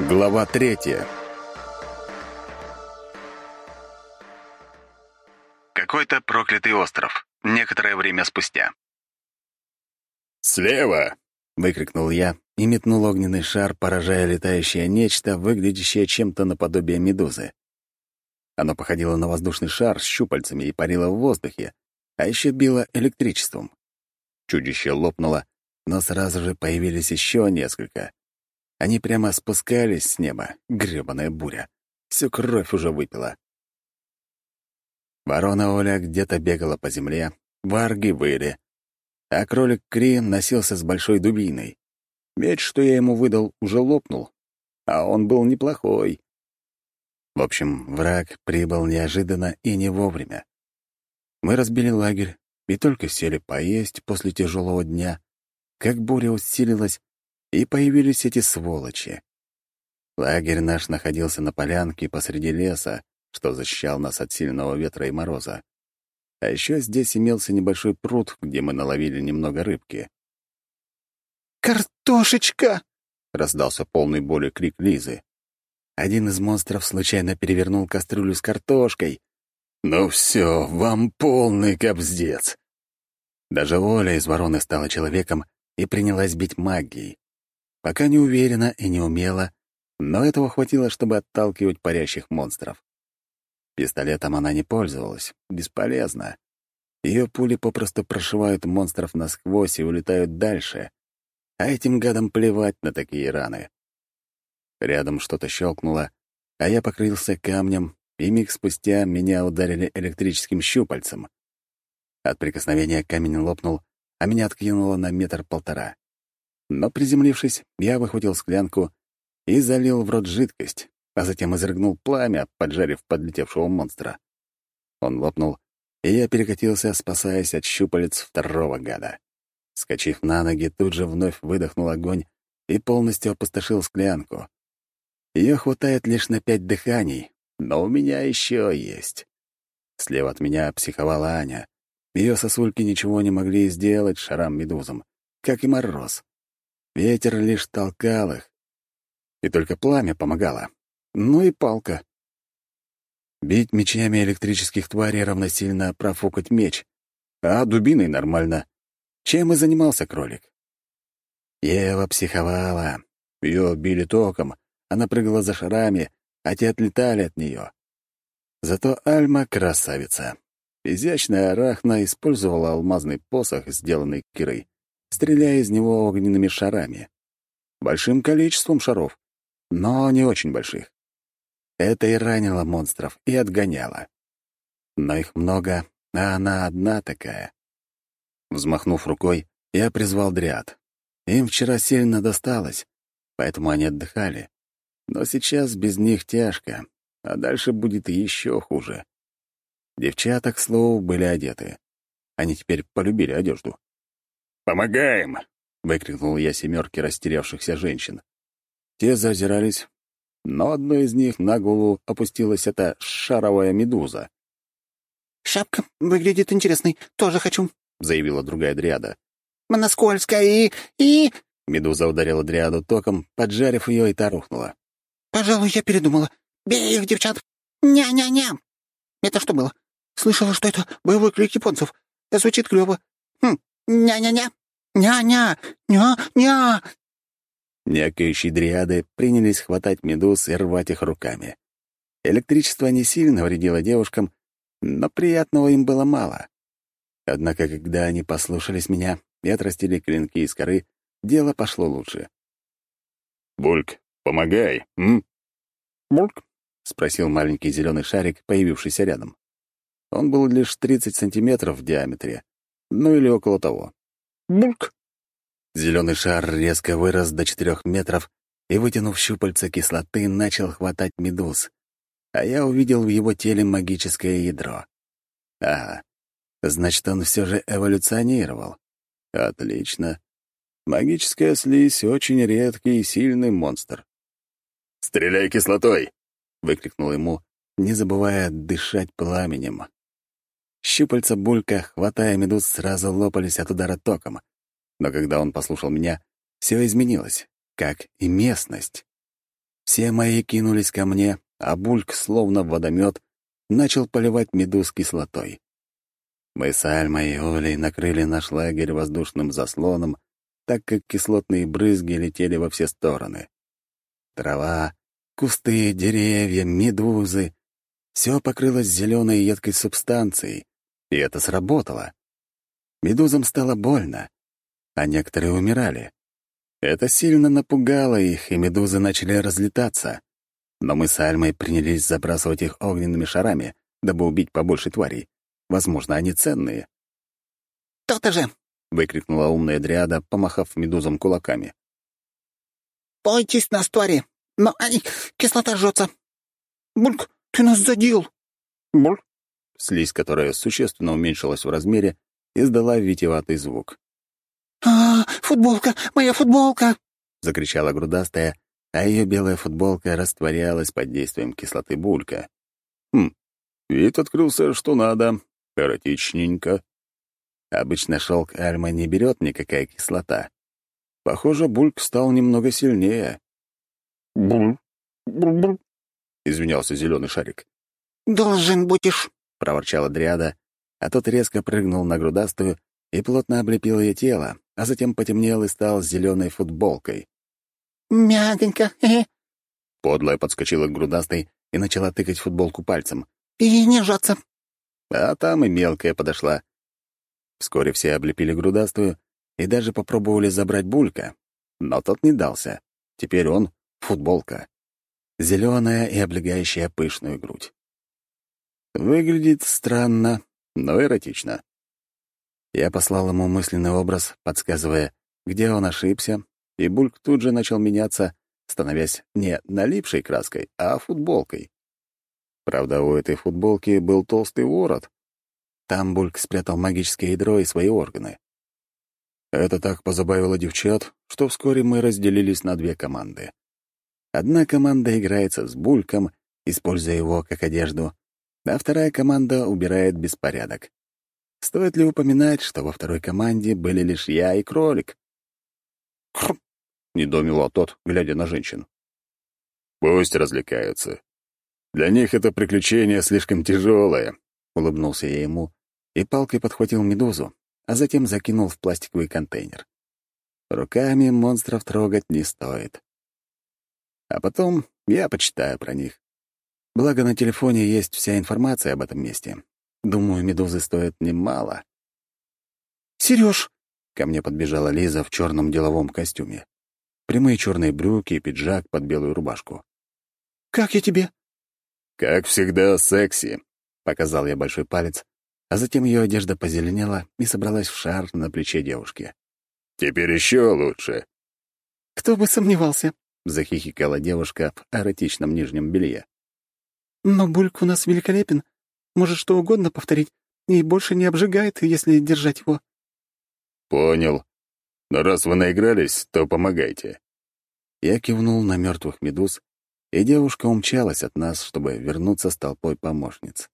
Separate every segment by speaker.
Speaker 1: Глава 3.
Speaker 2: Какой-то проклятый остров. Некоторое время спустя.
Speaker 1: «Слева!» — выкрикнул я и метнул огненный шар, поражая летающее нечто, выглядящее чем-то наподобие медузы. Оно походило на воздушный шар с щупальцами и парило в воздухе, а еще било электричеством. Чудище лопнуло, но сразу же появились еще несколько. Они прямо спускались с неба, грёбаная буря. Всю кровь уже выпила. Ворона Оля где-то бегала по земле, варги выли, а кролик Кри носился с большой дубиной. Меч, что я ему выдал, уже лопнул, а он был неплохой. В общем, враг прибыл неожиданно и не вовремя. Мы разбили лагерь и только сели поесть после тяжелого дня, как буря усилилась, и появились эти сволочи. Лагерь наш находился на полянке посреди леса, что защищал нас от сильного ветра и мороза. А еще здесь имелся небольшой пруд, где мы наловили немного рыбки.
Speaker 3: «Картошечка!»
Speaker 1: — раздался полный боли крик Лизы. Один из монстров случайно перевернул кастрюлю с картошкой. «Ну все, вам полный кобздец!» Даже Оля из вороны стала человеком и принялась бить магией. Пока не уверенно и не умело, но этого хватило, чтобы отталкивать парящих монстров. Пистолетом она не пользовалась, бесполезно. Ее пули попросту прошивают монстров насквозь и улетают дальше, а этим гадам плевать на такие раны. Рядом что-то щелкнуло, а я покрылся камнем, и миг спустя меня ударили электрическим щупальцем. От прикосновения камень лопнул, а меня откинуло на 1,5 метра. Но, приземлившись, я выхватил склянку и залил в рот жидкость, а затем изрыгнул пламя, поджарив подлетевшего монстра. Он лопнул, и я перекатился, спасаясь от щупалец второго гада. Скочив на ноги, тут же вновь выдохнул огонь и полностью опустошил склянку. Ее хватает лишь на 5 дыханий, но у меня еще есть. Слева от меня психовала Аня. Ее сосульки ничего не могли сделать шарам-медузам, как и мороз. Ветер лишь толкал их. И только пламя помогало. Ну и палка. Бить мечами электрических тварей равносильно профукать меч. А дубиной нормально. Чем и занимался кролик. Ева психовала. Ее били током. Она прыгала за шарами, а те отлетали от нее. Зато Альма — красавица. Изящная арахна использовала алмазный посох, сделанный Кирой, стреляя из него огненными шарами. Большим количеством шаров, но не очень больших. Это и ранило монстров, и отгоняло. Но их много, а она одна такая. Взмахнув рукой, я призвал дриад. Им вчера сильно досталось, поэтому они отдыхали. Но сейчас без них тяжко, а дальше будет еще хуже. Девчата, к слову, были одеты. Они теперь полюбили одежду. «Помогаем!» — выкрикнул я 7 растерявшихся женщин. Те зазирались, но одной из них на голову опустилась эта шаровая медуза.
Speaker 3: «Шапка выглядит интересной, тоже хочу»,
Speaker 1: — заявила другая дриада.
Speaker 3: «Она скользкая и...»
Speaker 1: Медуза ударила дриаду током, поджарив ее, и та рухнула.
Speaker 3: «Пожалуй, я передумала. Бей их, девчат! Ня-ня-ня!» «Это что было? Слышала, что это боевой крик японцев. Это звучит клёво. Ня-ня-ня! Ня-ня! Ня-ня!»
Speaker 1: Някающие дриады принялись хватать медуз и рвать их руками. Электричество не сильно вредило девушкам, но приятного им было мало. Однако, когда они послушались меня и отрастили клинки из коры, дело пошло лучше. «Бульк, помогай, м?» «Бульк?» — спросил маленький зеленый шарик, появившийся рядом. Он был лишь 30 сантиметров в диаметре, ну или около того.
Speaker 3: «Бульк?»
Speaker 1: Зеленый шар резко вырос до 4 метров и, вытянув щупальца кислоты, начал хватать медуз, а я увидел в его теле магическое ядро. Ага, значит, он все же эволюционировал. Отлично. Магическая слизь — очень редкий и сильный монстр. «Стреляй кислотой!» — выкрикнул ему, не забывая дышать пламенем. Щупальца Булька, хватая медуз, сразу лопались от удара током. Но когда он послушал меня, все изменилось, как и местность. Все мои кинулись ко мне, а Бульк, словно водомет, начал поливать медуз кислотой. Мы с Альмой и Олей накрыли наш лагерь воздушным заслоном, так как кислотные брызги летели во все стороны. Трава, кусты, деревья, медузы — все покрылось зеленой едкой субстанцией, и это сработало. Медузам стало больно, а некоторые умирали. Это сильно напугало их, и медузы начали разлетаться. Но мы с Альмой принялись забрасывать их огненными шарами, дабы убить побольше тварей. Возможно, они ценные.
Speaker 3: «То-то же!»
Speaker 1: — выкрикнула умная дриада, помахав медузам кулаками.
Speaker 3: «Бойтесь нас, твари! Но, кислота жжется! Бульк, ты нас задел!»
Speaker 1: Буль. Слизь, которая существенно уменьшилась в размере, издала витиеватый звук.
Speaker 3: Футболка! Моя футболка!»
Speaker 1: — закричала грудастая, а ее белая футболка растворялась под действием кислоты Булька. Вид открылся, что надо. Эротичненько. Обычно шелк Альма не берет никакая кислота. Похоже, Бульк стал немного сильнее. «Буль, буль-буль», — извинялся зеленый шарик.
Speaker 3: «Должен будешь»,
Speaker 1: — проворчала дриада, а тот резко прыгнул на грудастую и плотно облепил ее тело, а затем потемнел и стал зеленой футболкой.
Speaker 3: «Мягонько,
Speaker 1: Подлая подскочила к грудастой и начала тыкать футболку пальцем.
Speaker 3: и не жаться».
Speaker 1: А там и мелкая подошла. Вскоре все облепили грудастую и даже попробовали забрать Булька, но тот не дался. Теперь он — футболка. Зеленая и облегающая пышную грудь. Выглядит странно, но эротично. Я послал ему мысленный образ, подсказывая, где он ошибся, и Бульк тут же начал меняться, становясь не налипшей краской, а футболкой. Правда, у этой футболки был толстый ворот. Там Бульк спрятал магическое ядро и свои органы. Это так позабавило девчат, что вскоре мы разделились на две команды. Одна команда играется с Бульком, используя его как одежду, а вторая команда убирает беспорядок. Стоит ли упоминать, что во второй команде были лишь я и кролик? «Хрм!» — недоумевал тот, глядя на женщин. «Пусть развлекаются. Для них это приключение слишком тяжелое», — улыбнулся я ему и палкой подхватил медузу, а затем закинул в пластиковый контейнер. Руками монстров трогать не стоит. А потом я почитаю про них. Благо, на телефоне есть вся информация об этом месте. Думаю, медузы стоят немало.
Speaker 3: «Серёж!»
Speaker 1: — ко мне подбежала Лиза в черном деловом костюме. Прямые черные брюки и пиджак под белую рубашку.
Speaker 3: «Как я тебе?»
Speaker 1: «Как всегда, секси», — показал я большой палец, а затем ее одежда позеленела и собралась в шар на плече девушки. «Теперь еще лучше».
Speaker 3: «Кто бы сомневался?»
Speaker 1: — захихикала девушка в эротичном нижнем белье.
Speaker 3: «Но Бульк у нас великолепен. Может что угодно повторить, и больше не обжигает, если держать его».
Speaker 1: «Понял. Но раз вы наигрались, то помогайте». Я кивнул на мертвых медуз, и девушка умчалась от нас, чтобы вернуться с толпой помощниц.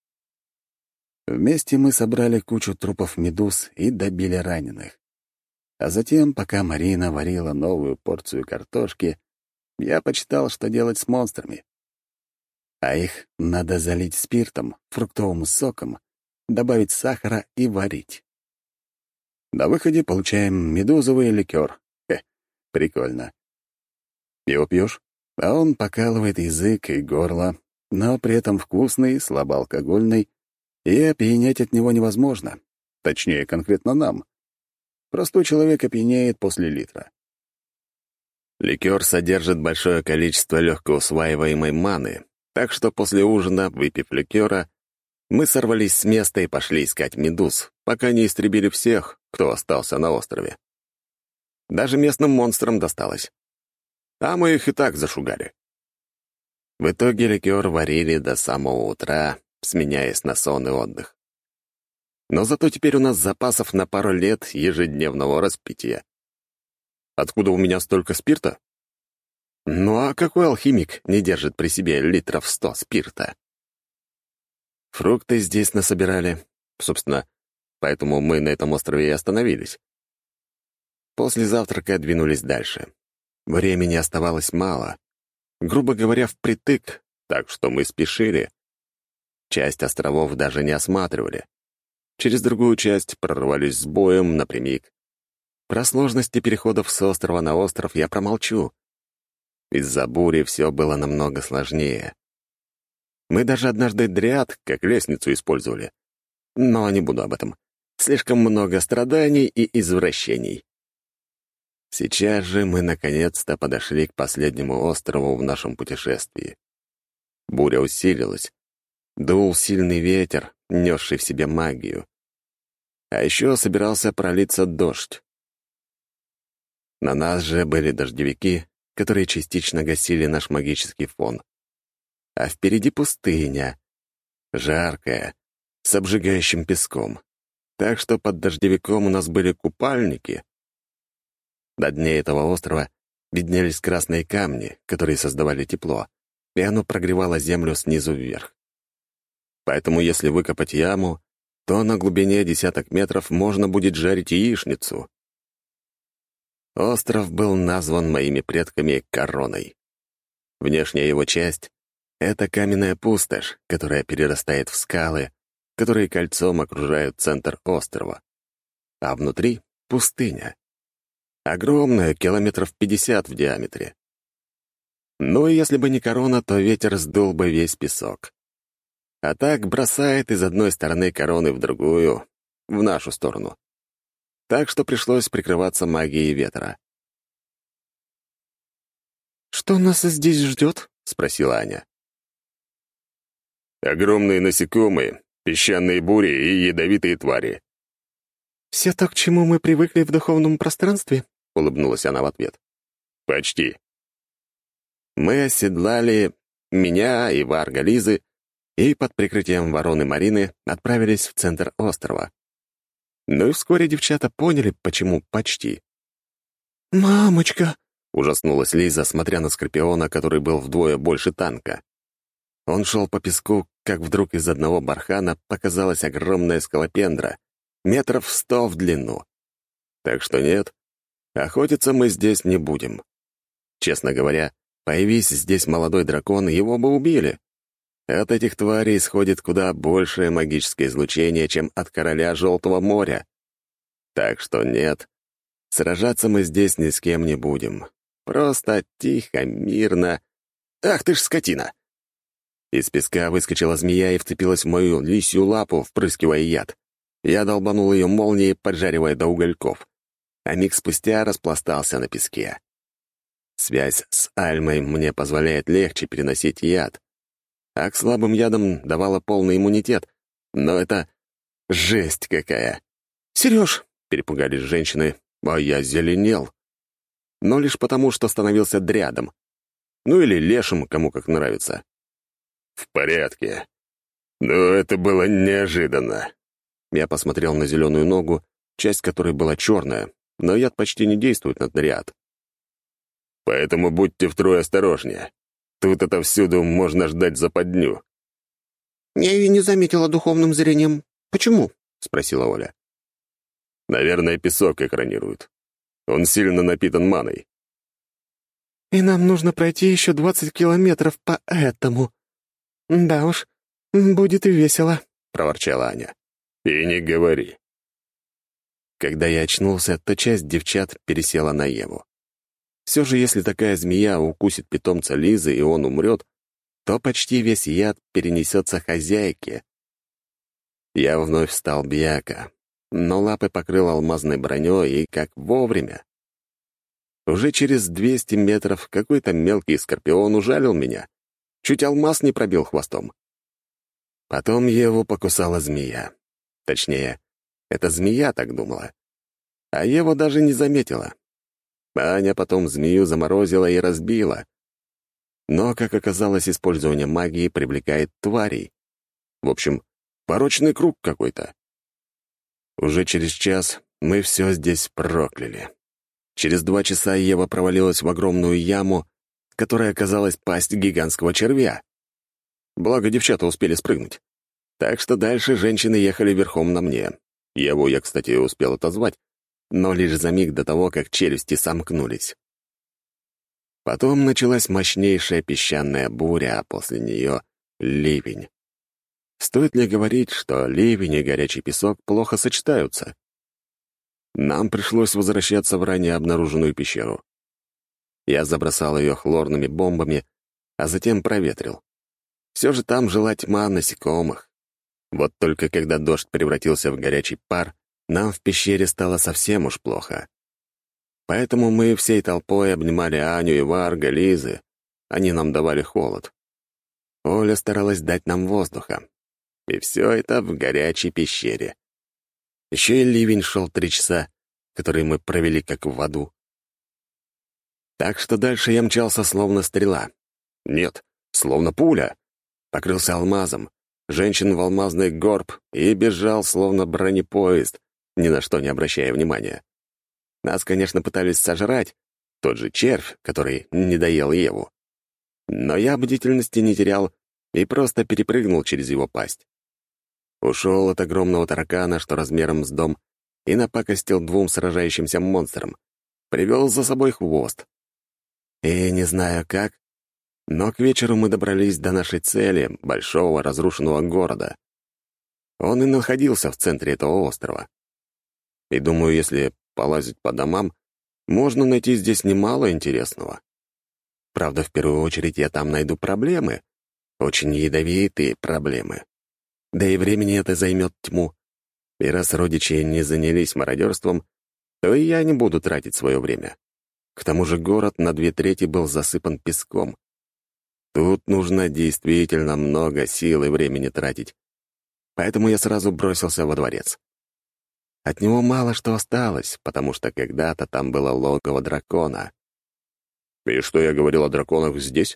Speaker 1: Вместе мы собрали кучу трупов медуз и добили раненых. А затем, пока Марина варила новую порцию картошки, я почитал, что делать с монстрами. А их надо залить спиртом, фруктовым соком, добавить сахара и варить. На выходе получаем медузовый ликер. Прикольно. Его пьешь, а он покалывает язык и горло, но при этом вкусный, слабоалкогольный, и опьянеть от него невозможно. Точнее, конкретно нам. Простой человек опьянеет после литра. Ликер содержит большое количество легкоусваиваемой маны, так что после ужина, выпив ликера, мы сорвались с места и пошли искать медуз, пока не истребили всех, кто остался на острове. Даже местным монстрам досталось. А мы их и так зашугали. В итоге ликер варили до самого утра, сменяясь на сон и отдых. Но зато теперь у нас запасов на пару лет ежедневного распития. Откуда у меня столько спирта? Ну а какой алхимик не держит при себе литров 100 спирта? Фрукты здесь насобирали. Собственно, поэтому мы на этом острове и остановились. После завтрака двинулись дальше. Времени оставалось мало. грубо говоря, впритык, так что мы спешили. Часть островов даже не осматривали. Через другую часть прорвались с боем напрямик. Про сложности переходов с острова на остров я промолчу. Из-за бури все было намного сложнее. Мы даже однажды дриад как лестницу использовали. Но не буду об этом. Слишком много страданий и извращений. Сейчас же мы наконец-то подошли к последнему острову в нашем путешествии. Буря усилилась. Дул сильный ветер, несший в себе магию. А еще собирался пролиться дождь. На нас же были дождевики, которые частично гасили наш магический фон. А впереди пустыня, жаркая, с обжигающим песком. Так что под дождевиком у нас были купальники. На дне этого острова виднелись красные камни, которые создавали тепло, и оно прогревало землю снизу вверх. Поэтому если выкопать яму, то на глубине десяток метров можно будет жарить яичницу. Остров был назван моими предками Короной. Внешняя его часть — это каменная пустошь, которая перерастает в скалы, которые кольцом окружают центр острова. А внутри — пустыня. Огромная, километров 50 в диаметре. Ну и если бы не корона, то ветер сдул бы весь песок. А так бросает из одной стороны короны в другую, в нашу сторону. Так что пришлось прикрываться магией ветра.
Speaker 3: «Что нас здесь ждет?» — спросила Аня.
Speaker 1: «Огромные насекомые, песчаные бури и ядовитые твари».
Speaker 3: «Все то, к чему мы привыкли в духовном пространстве?» — улыбнулась она в ответ.
Speaker 1: «Почти». Мы оседлали меня и Варга Лизы и под прикрытием вороны Марины отправились в центр острова. Ну и вскоре девчата поняли, почему почти.
Speaker 3: «Мамочка!»
Speaker 1: — ужаснулась Лиза, смотря на Скорпиона, который был вдвое больше танка. Он шел по песку, как вдруг из одного бархана показалась огромная скалопендра, 100 метров в длину. Так что нет, охотиться мы здесь не будем. Честно говоря, появись здесь молодой дракон, его бы убили. От этих тварей исходит куда большее магическое излучение, чем от короля Желтого моря. Так что нет, сражаться мы здесь ни с кем не будем. Просто тихо, мирно. Ах ты ж скотина! Из песка выскочила змея и вцепилась в мою лисью лапу, впрыскивая яд. Я долбанул ее молнией, поджаривая до угольков. А миг спустя распластался на песке. Связь с Альмой мне позволяет легче переносить яд, а к слабым ядам давала полный иммунитет. Но это жесть какая. «Сереж!» — перепугались женщины, а я зеленел. Но лишь потому, что становился дрядом. Ну или лешим, кому как нравится. «В порядке. Но это было неожиданно». Я посмотрел на зеленую ногу, часть которой была черная, но яд почти не действует на дриад. «Поэтому будьте втрое осторожнее. Тут отовсюду можно ждать западню».
Speaker 3: «Я ее не заметила духовным зрением. Почему?» — спросила Оля.
Speaker 1: «Наверное, песок экранирует. Он сильно напитан маной».
Speaker 3: «И нам нужно пройти еще 20 километров по этому. Да уж, будет весело», — проворчала Аня.
Speaker 1: «И не говори». Когда я очнулся, то часть девчат пересела на Еву. Все же, если такая змея укусит питомца Лизы, и он умрет, то почти весь яд перенесется хозяйке. Я вновь стал бьяка, но лапы покрыл алмазной броней, и как вовремя. Уже через 200 метров какой-то мелкий скорпион ужалил меня. Чуть алмаз не пробил хвостом. Потом Еву покусала змея. Точнее, эта змея так думала. А Ева даже не заметила. Аня потом змею заморозила и разбила. Но, как оказалось, использование магии привлекает тварей. В общем, порочный круг какой-то. Уже через час мы все здесь прокляли. Через 2 часа Ева провалилась в огромную яму, которая оказалась пасть гигантского червя. Благо, девчата успели спрыгнуть. Так что дальше женщины ехали верхом на мне. Еву я, кстати, успел отозвать, но лишь за миг до того, как челюсти сомкнулись. Потом началась мощнейшая песчаная буря, а после нее — ливень. Стоит ли говорить, что ливень и горячий песок плохо сочетаются? Нам пришлось возвращаться в ранее обнаруженную пещеру. Я забросал ее хлорными бомбами, а затем проветрил. Все же там жила тьма насекомых. Вот только когда дождь превратился в горячий пар, нам в пещере стало совсем уж плохо. Поэтому мы всей толпой обнимали Аню и Варга, Лизы. Они нам давали холод. Оля старалась дать нам воздуха. И все это в горячей пещере. Еще и ливень шел 3 часа, которые мы провели как в аду. Так что дальше я мчался словно стрела. Нет, словно пуля. Покрылся алмазом, женщин в алмазный горб и бежал словно бронепоезд, ни на что не обращая внимания. Нас, конечно, пытались сожрать, тот же червь, который не доел Еву. Но я бдительности не терял и просто перепрыгнул через его пасть. Ушел от огромного таракана, что размером с дом, и напакостил 2 сражающимся монстрам. Привел за собой хвост. И не знаю как, но к вечеру мы добрались до нашей цели, большого разрушенного города. Он и находился в центре этого острова. И думаю, если полазить по домам, можно найти здесь немало интересного. Правда, в первую очередь я там найду проблемы, очень ядовитые проблемы. Да и времени это займет тьму. И раз родичи не занялись мародерством, то и я не буду тратить свое время. К тому же город на 2/3 был засыпан песком. Тут нужно действительно много сил и времени тратить. Поэтому я сразу бросился во дворец. От него мало что осталось, потому что когда-то там было логово дракона. И что я говорил о драконах здесь?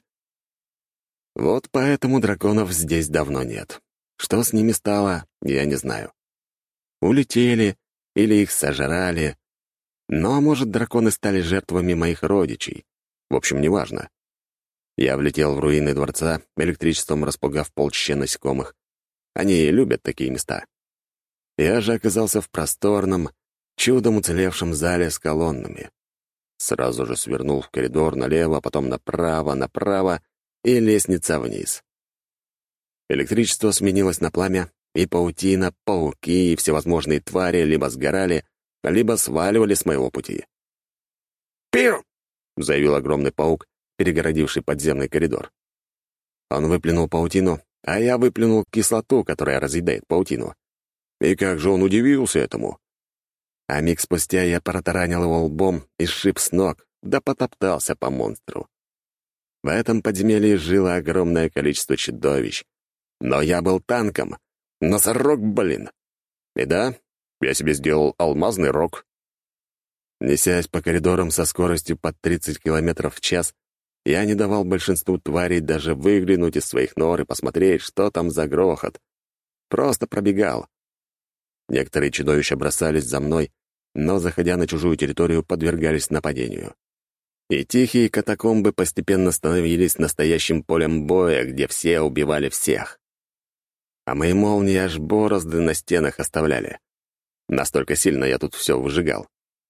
Speaker 1: Вот поэтому драконов здесь давно нет. Что с ними стало, я не знаю. Улетели или их сожрали. Но, может, драконы стали жертвами моих родичей. В общем, неважно. Я влетел в руины дворца, электричеством распугав полчища насекомых. Они любят такие места. Я же оказался в просторном, чудом уцелевшем зале с колоннами. Сразу же свернул в коридор налево, потом направо и лестница вниз. Электричество сменилось на пламя, и паутина, пауки и всевозможные твари либо сгорали, либо сваливали с моего пути. «Пир!» — заявил огромный паук, перегородивший подземный коридор. Он выплюнул паутину, а я выплюнул кислоту, которая разъедает паутину. И как же он удивился этому. А миг спустя я протаранил его лбом и сшиб с ног, да потоптался по монстру. В этом подземелье жило огромное количество чудовищ. Но я был танком. Носорог, блин. И да, я себе сделал алмазный рог. Несясь по коридорам со скоростью под 30 км в час, я не давал большинству тварей даже выглянуть из своих нор и посмотреть, что там за грохот. Просто пробегал. Некоторые чудовища бросались за мной, но, заходя на чужую территорию, подвергались нападению. И тихие катакомбы постепенно становились настоящим полем боя, где все убивали всех. А мои молнии аж борозды на стенах оставляли. Настолько сильно я тут все выжигал.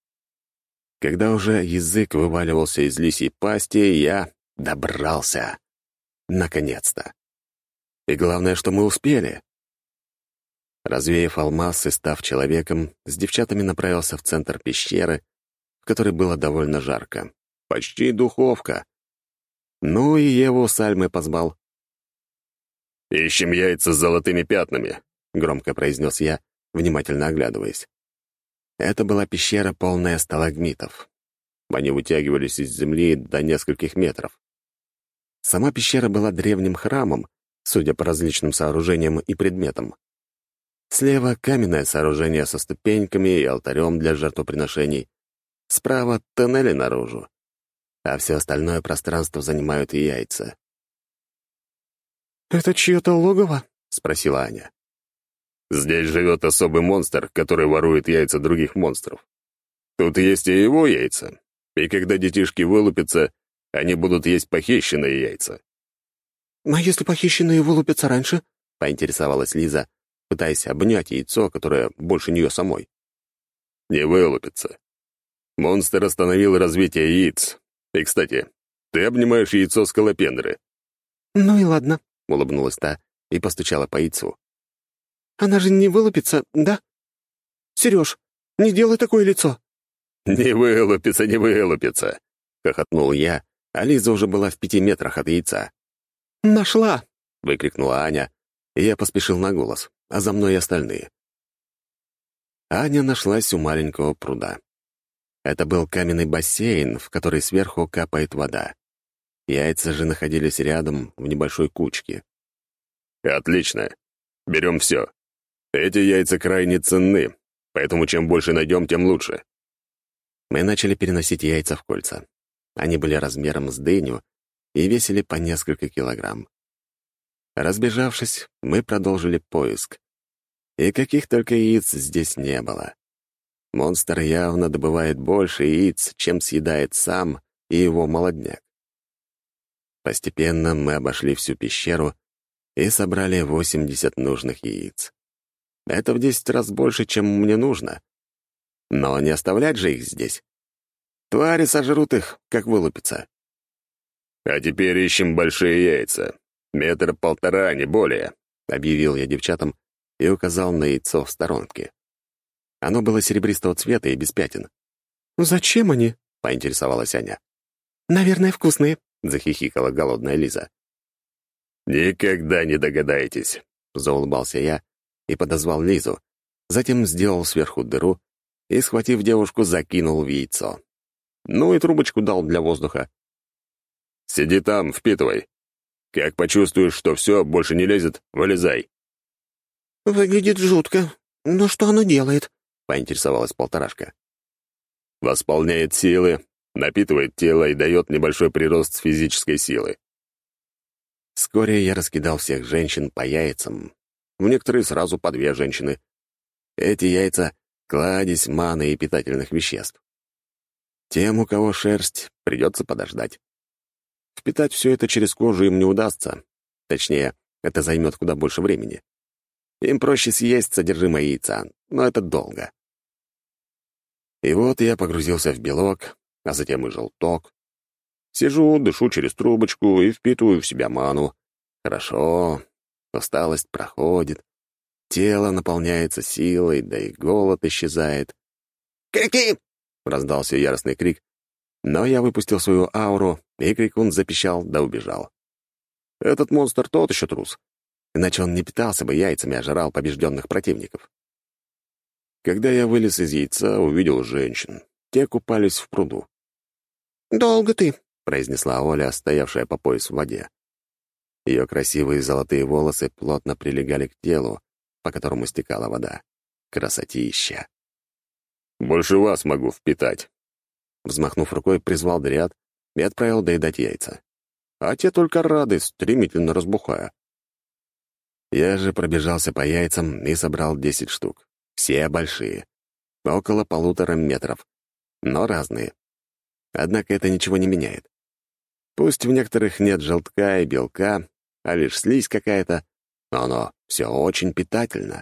Speaker 1: Когда уже язык вываливался из лисьей пасти, я добрался. Наконец-то. И главное, что мы успели. Развеяв алмаз и став человеком, с девчатами направился в центр пещеры, в которой было довольно жарко. Почти духовка. Ну и Еву с Альмой позвал. «Ищем яйца с золотыми пятнами», — громко произнес я, внимательно оглядываясь. Это была пещера, полная сталагмитов. Они вытягивались из земли до нескольких метров. Сама пещера была древним храмом, судя по различным сооружениям и предметам. Слева — каменное сооружение со ступеньками и алтарем для жертвоприношений. Справа — тоннели наружу. А все остальное пространство занимают яйца.
Speaker 3: «Это чье-то логово?»
Speaker 1: — спросила Аня. «Здесь живет особый монстр, который ворует яйца других монстров. Тут есть и его яйца. И когда детишки вылупятся, они будут есть похищенные яйца».
Speaker 3: «А если похищенные вылупятся раньше?»
Speaker 1: — поинтересовалась Лиза, пытаясь обнять яйцо, которое больше нее самой. «Не вылупится. Монстр остановил развитие яиц. И, кстати,
Speaker 4: Ты обнимаешь яйцо скалопендры».
Speaker 5: «Ну и ладно», — улыбнулась та и постучала по яйцу. «Она же не вылупится, да? Сереж, не делай такое лицо!»
Speaker 4: «Не вылупится, не вылупится!» — хохотнул я, а Лиза уже была в 5 метрах от яйца.
Speaker 5: «Нашла!»
Speaker 4: — выкрикнула Аня, и я поспешил на голос, а за мной и остальные. Аня нашлась у маленького пруда. Это был каменный бассейн, в который сверху капает вода. Яйца же находились рядом, в небольшой кучке. «Отлично. Берем все. Эти яйца крайне ценны, поэтому чем больше найдем, тем лучше». Мы начали переносить яйца в кольца. Они были размером с дыню и весили по несколько килограмм. Разбежавшись, мы продолжили поиск. И каких только яиц здесь не было. Монстр явно добывает больше яиц, чем съедает сам и его молодняк. Постепенно мы обошли всю пещеру и собрали 80 нужных яиц. Это в 10 раз больше, чем мне нужно. Но не оставлять же их здесь. Твари сожрут их, как вылупится. «А теперь ищем большие яйца. 1,5 метра, не более», — объявил я девчатам и указал на яйцо в сторонке. Оно было серебристого цвета и без пятен.
Speaker 5: «Зачем они?»
Speaker 4: — поинтересовалась Аня.
Speaker 5: «Наверное, вкусные»,
Speaker 4: — захихикала голодная Лиза. «Никогда не догадаетесь», — заулыбался я и подозвал Лизу, затем сделал сверху дыру и, схватив девушку, закинул в яйцо. Ну и трубочку дал для воздуха. «Сиди там, впитывай. Как почувствуешь, что все, больше не лезет, вылезай».
Speaker 5: «Выглядит жутко. Но что оно делает?»
Speaker 4: — поинтересовалась полторашка. «Восполняет силы, напитывает тело и дает небольшой прирост физической силы». Вскоре я раскидал всех женщин по яйцам. В некоторые сразу по 2 женщины. Эти яйца — кладезь маны и питательных веществ. Тем, у кого шерсть, придется подождать. Впитать все это через кожу им не удастся. Точнее, это займет куда больше времени. Им проще съесть содержимое яйца, но это долго. И вот я погрузился в белок, а затем и желток. Сижу, дышу через трубочку и впитываю в себя ману. Хорошо, усталость проходит, тело наполняется силой, да и голод исчезает. «Крики!» — раздался яростный крик, но я выпустил свою ауру, и крикун запищал да убежал. Этот монстр тот еще трус, иначе он не питался бы яйцами, а жрал побежденных противников. Когда я вылез из яйца, увидел женщин. Те купались в пруду.
Speaker 5: «Долго ты»,
Speaker 4: — произнесла Оля, стоявшая по пояс в воде. Ее красивые золотые волосы плотно прилегали к телу, по которому стекала вода. Красотища. «Больше вас могу впитать». Взмахнув рукой, призвал дриад и отправил доедать яйца. А те только рады, стремительно разбухая. Я же пробежался по яйцам и собрал 10 штук. Все большие. Около 1,5 метров. Но разные. Однако это ничего не меняет. Пусть в некоторых нет желтка и белка, а лишь слизь какая-то, но оно все очень питательно.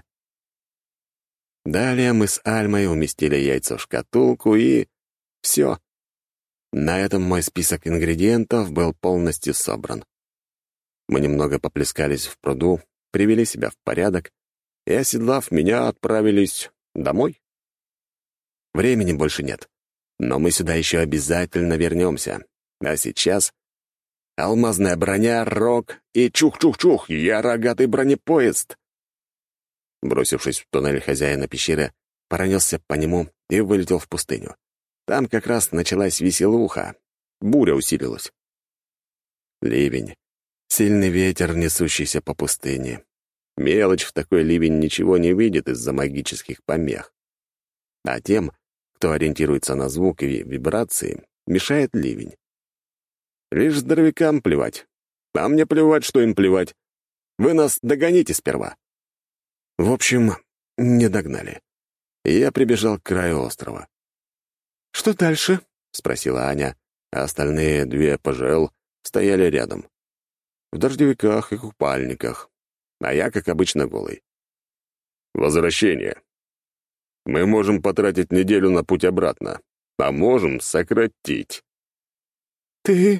Speaker 4: Далее мы с Альмой уместили яйца в шкатулку и... все. На этом мой список ингредиентов был полностью собран. Мы немного поплескались в пруду, привели себя в порядок и, оседлав меня, отправились домой. Времени больше нет, но мы сюда еще обязательно вернемся. А сейчас алмазная броня, рог и чух-чух-чух, я рогатый бронепоезд. Бросившись в туннель хозяина пещеры, пронесся по нему и вылетел в пустыню. Там как раз началась веселуха. Буря усилилась. Ливень. Сильный ветер, несущийся по пустыне. Мелочь в такой ливень ничего не видит из-за магических помех. А тем, кто ориентируется на звук и вибрации, мешает ливень. Лишь здоровякам плевать. А мне плевать, что им плевать. Вы нас догоните сперва. В общем, не догнали. И я прибежал к краю острова.
Speaker 5: «Что дальше?»
Speaker 4: — спросила Аня, а остальные 2 ПЖЛ стояли рядом. В дождевиках и купальниках, а я, как обычно, голый. «Возвращение. Мы можем потратить неделю на путь обратно, а можем сократить».
Speaker 5: «Ты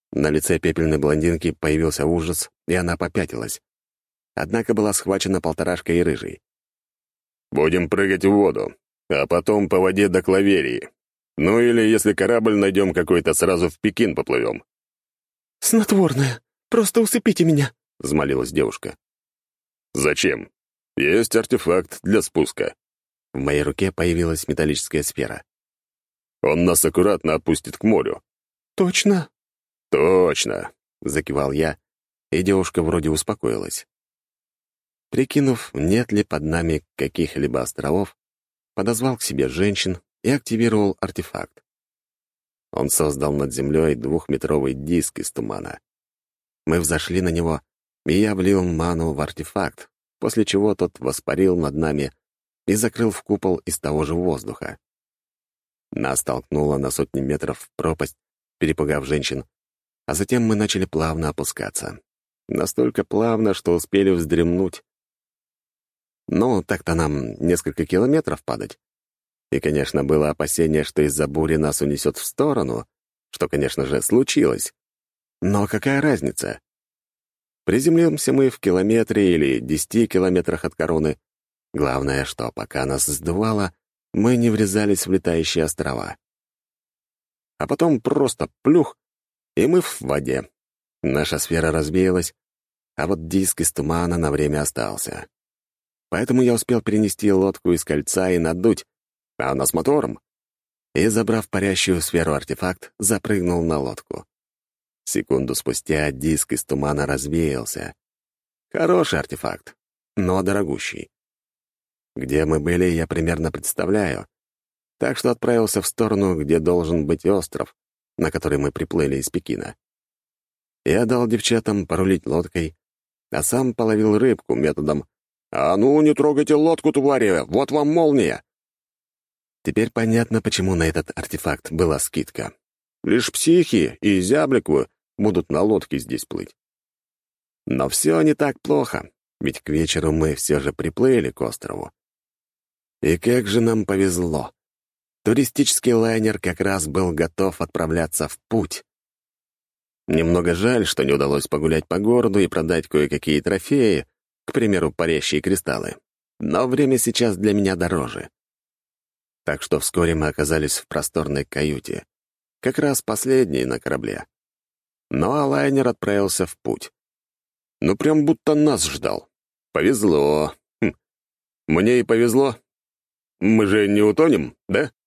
Speaker 4: На лице пепельной блондинки появился ужас, и она попятилась. Однако была схвачена полторашкой и рыжей. «Будем прыгать в воду, а потом по воде до Клаверии. Ну или, если корабль найдем какой-то, сразу в Пекин поплывем».
Speaker 5: «Снотворное! Просто усыпите меня!» — взмолилась девушка.
Speaker 4: «Зачем? Есть артефакт для спуска». В моей руке появилась металлическая сфера. «Он нас аккуратно опустит к морю».
Speaker 5: «Точно?»
Speaker 4: «Точно!» — закивал я, и девушка вроде успокоилась. Прикинув, нет ли под нами каких-либо островов, подозвал к себе женщин и активировал артефакт. Он создал над землей 2-метровый диск из тумана. Мы взошли на него, и я влил ману в артефакт, после чего тот воспарил над нами и закрыл в купол из того же воздуха. Нас толкнуло на сотни метров в пропасть, перепугав женщин, а затем мы начали плавно опускаться. Настолько плавно, что успели вздремнуть. Ну, так-то нам несколько километров падать. И, конечно, было опасение, что из-за бури нас унесет в сторону, что, конечно же, случилось. Но какая разница? Приземлимся мы в километре или 10 километрах от короны. Главное, что пока нас сдувало, мы не врезались в летающие острова. А потом просто плюх, и мы в воде. Наша сфера разбилась, а вот диск из тумана на время остался. Поэтому я успел перенести лодку из кольца и надуть, а она с мотором. И, забрав парящую сферу-артефакт, запрыгнул на лодку. Секунду спустя диск из тумана развеялся. Хороший артефакт, но дорогущий. Где мы были, я примерно представляю. Так что отправился в сторону, где должен быть остров, на который мы приплыли из Пекина. Я дал девчатам порулить лодкой, а сам половил рыбку методом «А ну, не трогайте лодку, твари! Вот вам молния!» Теперь понятно, почему на этот артефакт была скидка. Лишь психи и зяблику будут на лодке здесь плыть. Но все не так плохо, ведь к вечеру мы все же приплыли к острову. И как же нам повезло! Туристический лайнер как раз был готов отправляться в путь. Немного жаль, что не удалось погулять по городу и продать кое-какие трофеи, к примеру, парящие кристаллы. Но время сейчас для меня дороже. Так что вскоре мы оказались в просторной каюте. Как раз последней на корабле. Ну а лайнер отправился в путь. Ну прям будто нас ждал. Повезло. Мне и повезло. Мы же не утонем, да?